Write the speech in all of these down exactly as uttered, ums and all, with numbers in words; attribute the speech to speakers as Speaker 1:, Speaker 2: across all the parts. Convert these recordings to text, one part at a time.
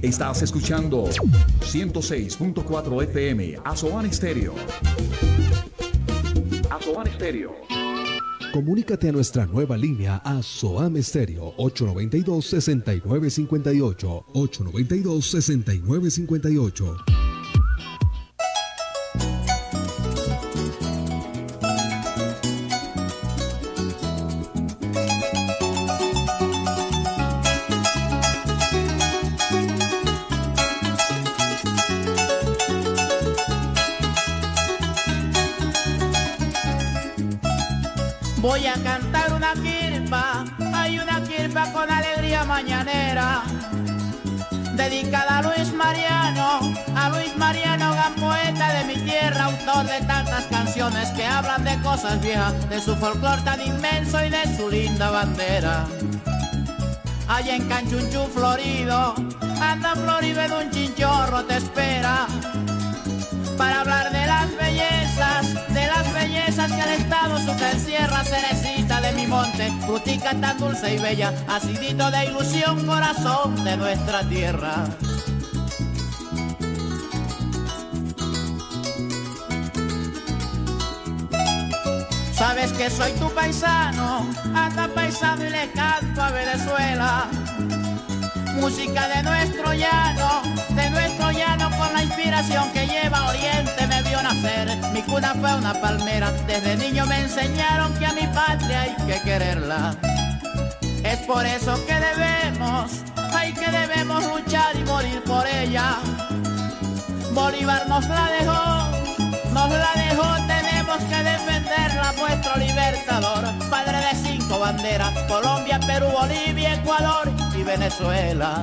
Speaker 1: Estás escuchando ciento seis punto cuatro F M, Azoán Estéreo. Azoán Estéreo.
Speaker 2: Comunícate a nuestra nueva línea Azoán Estéreo ocho nueve dos, seis nueve cinco ocho, ocho nueve dos, seis nueve cinco ocho.
Speaker 3: Voy a cantar una quirpa, hay una quirpa con alegría mañanera, dedicada a Luis Mariano, a Luis Mariano, gran poeta de mi tierra, autor de tantas canciones que hablan de cosas viejas, de su folclor tan inmenso y de su linda bandera. Allá en Canchunchú, florido, anda Floribe de un chinchorro te espera, para hablar de las bellezas, de las bellezas que al estado su te encierra, cerecita de mi monte, frutica tan dulce y bella, acidito de ilusión, corazón de nuestra tierra. Sabes que soy tu paisano, anda paisano y le canto a Venezuela. Música de nuestro llano, de nuestro llano, con la inspiración que lleva Oriente me vio nacer. Mi cuna fue una palmera, desde niño me enseñaron que a mi patria hay que quererla. Es por eso que debemos, hay que debemos luchar y morir por ella. Bolívar nos la dejó, nos la dejó, tenemos que defenderla, nuestro libertador. Padre de cinco banderas, Colombia, Perú, Bolivia, Ecuador y Venezuela.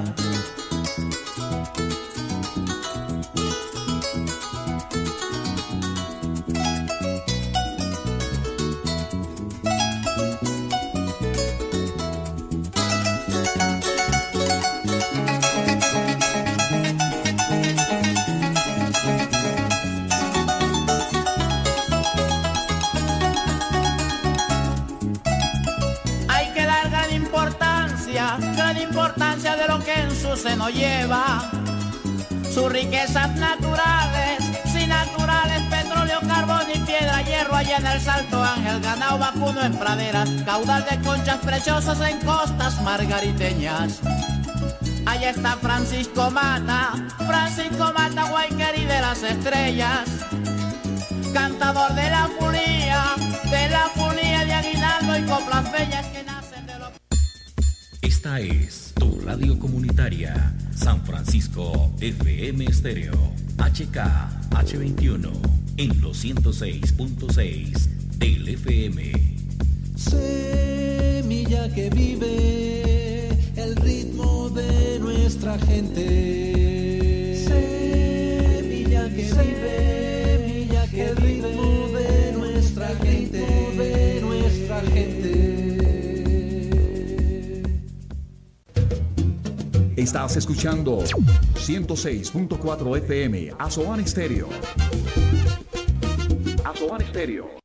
Speaker 3: Gran importancia de lo que en su seno lleva, sus riquezas naturales, sí naturales, petróleo, carbón y piedra, hierro allá en el Salto Ángel, ganado vacuno en praderas, caudal de conchas preciosas en costas margariteñas. Allá está Francisco Mata, Francisco Mata, Guayquerí de las estrellas, cantador de la funía, de la funía de aguinaldo y coplas bellas que nacen de los...
Speaker 1: Esta es tu radio comunitaria, San Francisco F M Estéreo, H K H veintiuno, en los ciento seis punto seis del F M.
Speaker 4: Semilla que vive el ritmo de nuestra gente. Semilla que vive, semilla que el ritmo de nuestra gente, de nuestra gente.
Speaker 1: Estás escuchando ciento seis punto cuatro F M, Azoán Estéreo. Azoán Estéreo.